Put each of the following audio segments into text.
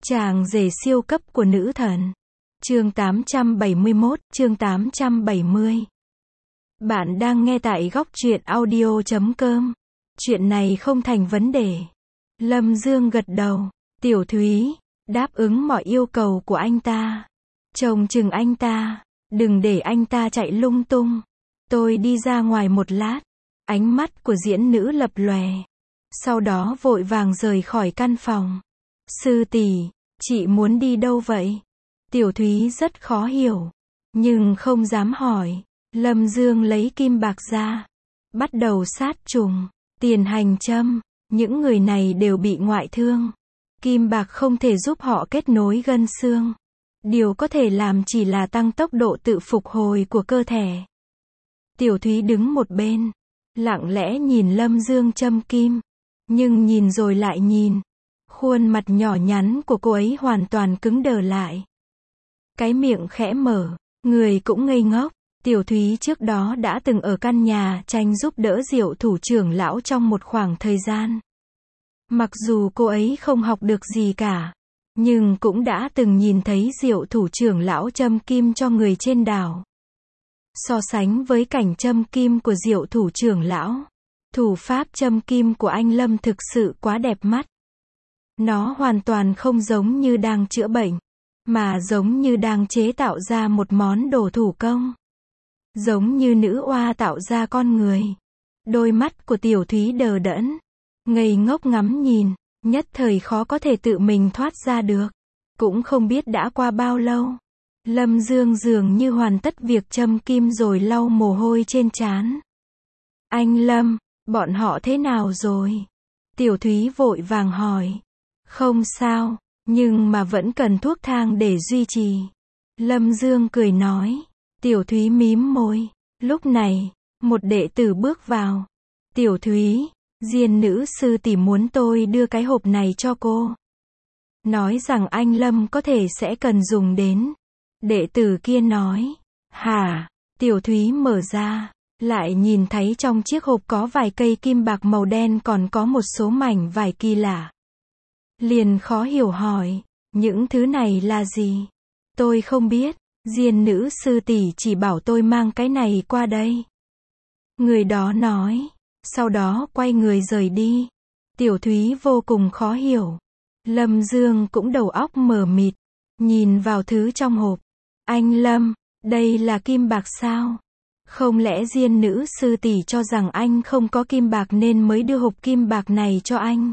Chàng rể siêu cấp của nữ thần. Chương 871, chương 870. Bạn đang nghe tại góc truyện audio.com. Chuyện này không thành vấn đề. Lâm Dương gật đầu. Tiểu Thúy, đáp ứng mọi yêu cầu của anh ta. Trông chừng anh ta, đừng để anh ta chạy lung tung. Tôi đi ra ngoài một lát. Ánh mắt của diễn nữ lập lòe. Sau đó vội vàng rời khỏi căn phòng. Sư tỷ, chị muốn đi đâu vậy? Tiểu Thúy rất khó hiểu, nhưng không dám hỏi. Lâm Dương lấy kim bạc ra, bắt đầu sát trùng, tiền hành châm. Những người này đều bị ngoại thương. Kim bạc không thể giúp họ kết nối gân xương. Điều có thể làm chỉ là tăng tốc độ tự phục hồi của cơ thể. Tiểu Thúy đứng một bên, lặng lẽ nhìn Lâm Dương châm kim. Nhưng nhìn rồi lại nhìn. Khuôn mặt nhỏ nhắn của cô ấy hoàn toàn cứng đờ lại. Cái miệng khẽ mở, người cũng ngây ngốc. Tiểu Thúy trước đó đã từng ở căn nhà tranh giúp đỡ Diệu thủ trưởng lão trong một khoảng thời gian. Mặc dù cô ấy không học được gì cả, nhưng cũng đã từng nhìn thấy Diệu thủ trưởng lão châm kim cho người trên đảo. So sánh với cảnh châm kim của Diệu thủ trưởng lão, thủ pháp châm kim của anh Lâm thực sự quá đẹp mắt. Nó hoàn toàn không giống như đang chữa bệnh, mà giống như đang chế tạo ra một món đồ thủ công. Giống như nữ oa tạo ra con người. Đôi mắt của Tiểu Thúy đờ đẫn, ngây ngốc ngắm nhìn, nhất thời khó có thể tự mình thoát ra được. Cũng không biết đã qua bao lâu. Lâm Dương dường như hoàn tất việc châm kim rồi lau mồ hôi trên trán. Anh Lâm, bọn họ thế nào rồi? Tiểu Thúy vội vàng hỏi. Không sao, nhưng mà vẫn cần thuốc thang để duy trì. Lâm Dương cười nói. Tiểu Thúy mím môi. Lúc này, một đệ tử bước vào. Tiểu Thúy, Diên nữ sư tỷ muốn tôi đưa cái hộp này cho cô. Nói rằng anh Lâm có thể sẽ cần dùng đến. Đệ tử kia nói. Hả? Tiểu Thúy mở ra, lại nhìn thấy trong chiếc hộp có vài cây kim bạc màu đen còn có một số mảnh vải kỳ lạ. Liền khó hiểu hỏi, những thứ này là gì? Tôi không biết, Diên nữ sư tỷ chỉ bảo tôi mang cái này qua đây. Người đó nói, sau đó quay người rời đi. Tiểu Thúy vô cùng khó hiểu. Lâm Dương cũng đầu óc mờ mịt, nhìn vào thứ trong hộp. Anh Lâm, đây là kim bạc sao? Không lẽ Diên nữ sư tỷ cho rằng anh không có kim bạc nên mới đưa hộp kim bạc này cho anh?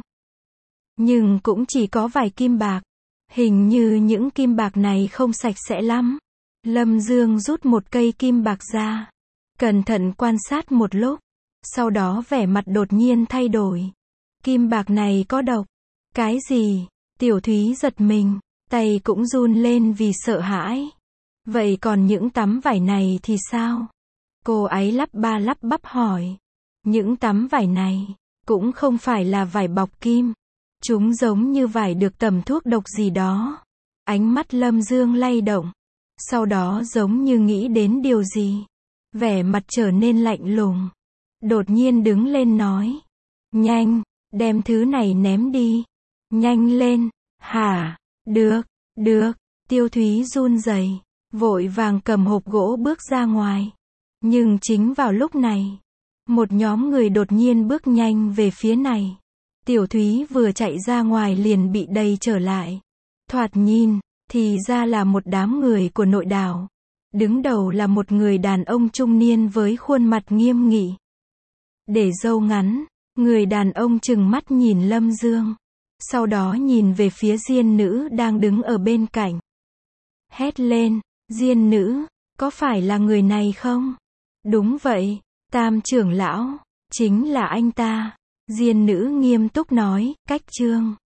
Nhưng cũng chỉ có vài kim bạc. Hình như những kim bạc này không sạch sẽ lắm. Lâm Dương rút một cây kim bạc ra. Cẩn thận quan sát một lúc. Sau đó vẻ mặt đột nhiên thay đổi. Kim bạc này có độc. Cái gì? Tiểu Thúy giật mình. Tay cũng run lên vì sợ hãi. Vậy còn những tấm vải này thì sao? Cô ấy lắp ba lắp bắp hỏi. Những tấm vải này cũng không phải là vải bọc kim. Chúng giống như vải được tẩm thuốc độc gì đó. Ánh mắt Lâm Dương lay động. Sau đó giống như nghĩ đến điều gì. Vẻ mặt trở nên lạnh lùng. Đột nhiên đứng lên nói. Nhanh, đem thứ này ném đi. Nhanh lên. Hả? Được, được. Tiểu Thúy run rẩy, vội vàng cầm hộp gỗ bước ra ngoài. Nhưng chính vào lúc này, một nhóm người đột nhiên bước nhanh về phía này. Tiểu Thúy vừa chạy ra ngoài liền bị đầy trở lại. Thoạt nhìn, thì ra là một đám người của nội đảo. Đứng đầu là một người đàn ông trung niên với khuôn mặt nghiêm nghị. Để râu ngắn, người đàn ông trừng mắt nhìn Lâm Dương. Sau đó nhìn về phía Diên nữ đang đứng ở bên cạnh. Hét lên, Diên nữ, có phải là người này không? Đúng vậy, Tam trưởng lão, chính là anh ta. Diên nữ nghiêm túc nói, cách chương.